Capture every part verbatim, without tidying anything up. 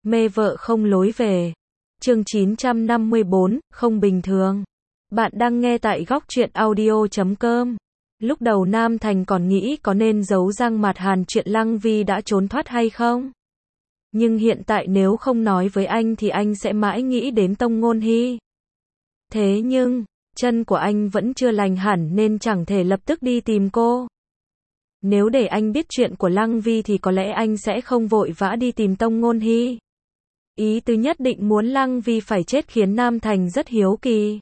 Mê vợ không lối về. Chương chín trăm năm mươi bốn, không bình thường. Bạn đang nghe tại góc truyện audio chấm com. Lúc đầu Nam Thành còn nghĩ có nên giấu Giang Mạt Hàn chuyện Lăng Vi đã trốn thoát hay không. Nhưng hiện tại nếu không nói với anh thì anh sẽ mãi nghĩ đến Tông Ngôn Hy. Thế nhưng, chân của anh vẫn chưa lành hẳn nên chẳng thể lập tức đi tìm cô. Nếu để anh biết chuyện của Lăng Vi thì có lẽ anh sẽ không vội vã đi tìm Tông Ngôn Hy. Ý tứ nhất định muốn Lăng Vi phải chết khiến Nam Thành rất hiếu kỳ.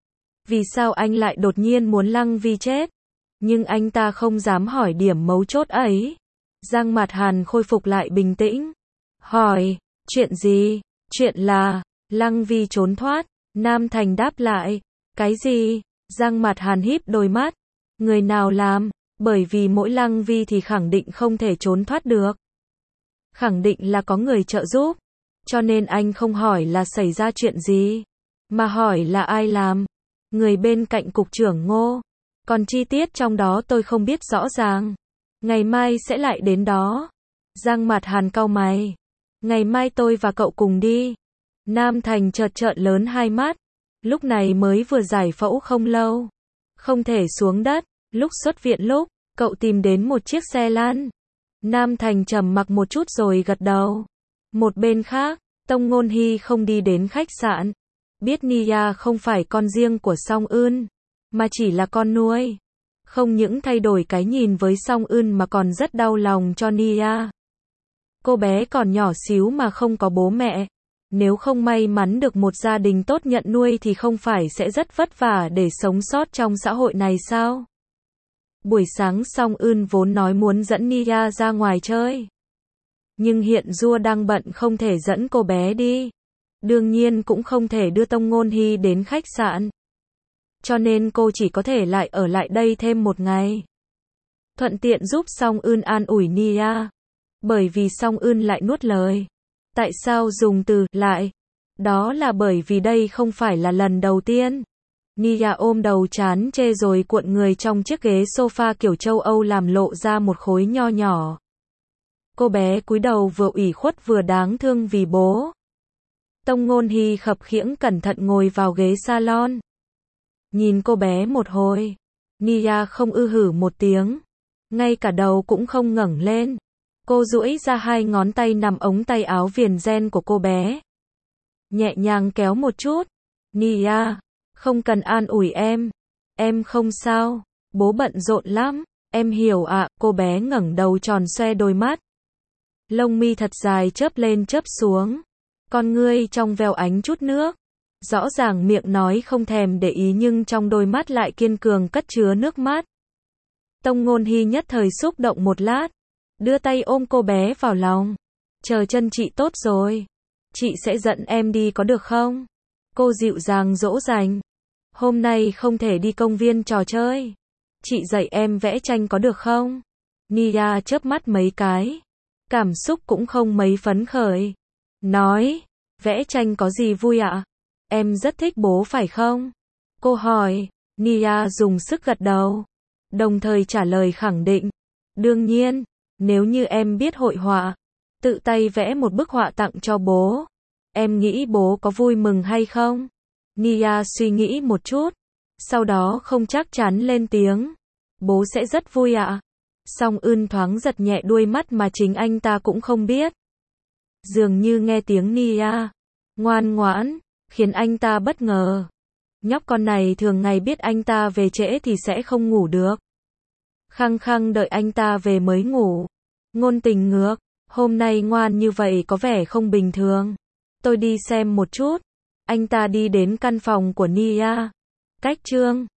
Vì sao anh lại đột nhiên muốn Lăng Vi chết? Nhưng anh ta không dám hỏi điểm mấu chốt ấy. Giang Mạt Hàn khôi phục lại bình tĩnh. Hỏi, chuyện gì? Chuyện là, Lăng Vi trốn thoát. Nam Thành đáp lại, cái gì? Giang Mạt Hàn híp đôi mắt. Người nào làm? Bởi vì mỗi Lăng Vi thì khẳng định không thể trốn thoát được. Khẳng định là có người trợ giúp. Cho nên anh không hỏi là xảy ra chuyện gì, mà hỏi là ai làm. Người bên cạnh cục trưởng Ngô. Còn chi tiết trong đó tôi không biết rõ ràng. Ngày mai sẽ lại đến đó. Giang Mạt Hàn cau mày. Ngày mai tôi và cậu cùng đi. Nam Thành chợt trợn lớn hai mắt. Lúc này mới vừa giải phẫu không lâu. Không thể xuống đất. Lúc xuất viện lúc, cậu tìm đến một chiếc xe lăn. Nam Thành trầm mặc một chút rồi gật đầu. Một bên khác, Tông Ngôn Hy không đi đến khách sạn. Biết Nia không phải con riêng của Song Eun, mà chỉ là con nuôi. Không những thay đổi cái nhìn với Song Eun mà còn rất đau lòng cho Nia. Cô bé còn nhỏ xíu mà không có bố mẹ. Nếu không may mắn được một gia đình tốt nhận nuôi thì không phải sẽ rất vất vả để sống sót trong xã hội này sao? Buổi sáng Song Eun vốn nói muốn dẫn Nia ra ngoài chơi. Nhưng hiện Dua đang bận không thể dẫn cô bé đi. Đương nhiên cũng không thể đưa Tông Ngôn Hy đến khách sạn. Cho nên cô chỉ có thể lại ở lại đây thêm một ngày. Thuận tiện giúp Song Eun an ủi Nia. Bởi vì Song Eun lại nuốt lời. Tại sao dùng từ lại? Đó là bởi vì đây không phải là lần đầu tiên. Nia ôm đầu chán chê rồi cuộn người trong chiếc ghế sofa kiểu châu Âu làm lộ ra một khối nho nhỏ. Cô bé cúi đầu vừa ủy khuất vừa đáng thương vì bố. Tông Ngôn Hy khập khiễng cẩn thận ngồi vào ghế salon. Nhìn cô bé một hồi. Nia không ư hử một tiếng. Ngay cả đầu cũng không ngẩng lên. Cô duỗi ra hai ngón tay nằm ống tay áo viền ren của cô bé. Nhẹ nhàng kéo một chút. Nia, không cần an ủi em. Em không sao. Bố bận rộn lắm. Em hiểu ạ. À, cô bé ngẩng đầu tròn xoe đôi mắt. Lông mi thật dài chớp lên chớp xuống. Con ngươi trong veo ánh chút nước. Rõ ràng miệng nói không thèm để ý nhưng trong đôi mắt lại kiên cường cất chứa nước mắt. Tông Ngôn Hy nhất thời xúc động một lát. Đưa tay ôm cô bé vào lòng. Chờ chân chị tốt rồi. Chị sẽ dẫn em đi có được không? Cô dịu dàng dỗ dành. Hôm nay không thể đi công viên trò chơi. Chị dạy em vẽ tranh có được không? Nia chớp mắt mấy cái. Cảm xúc cũng không mấy phấn khởi. Nói, vẽ tranh có gì vui ạ? À? Em rất thích bố phải không? Cô hỏi. Nia dùng sức gật đầu. Đồng thời trả lời khẳng định. Đương nhiên, nếu như em biết hội họa, tự tay vẽ một bức họa tặng cho bố, em nghĩ bố có vui mừng hay không? Nia suy nghĩ một chút. Sau đó không chắc chắn lên tiếng. Bố sẽ rất vui ạ. À? Song Eun thoáng giật nhẹ đuôi mắt mà chính anh ta cũng không biết. Dường như nghe tiếng Nia ngoan ngoãn, khiến anh ta bất ngờ. Nhóc con này thường ngày biết anh ta về trễ thì sẽ không ngủ được. Khăng khăng đợi anh ta về mới ngủ. Ngôn tình ngược, hôm nay ngoan như vậy có vẻ không bình thường. Tôi đi xem một chút. Anh ta đi đến căn phòng của Nia. Cách chương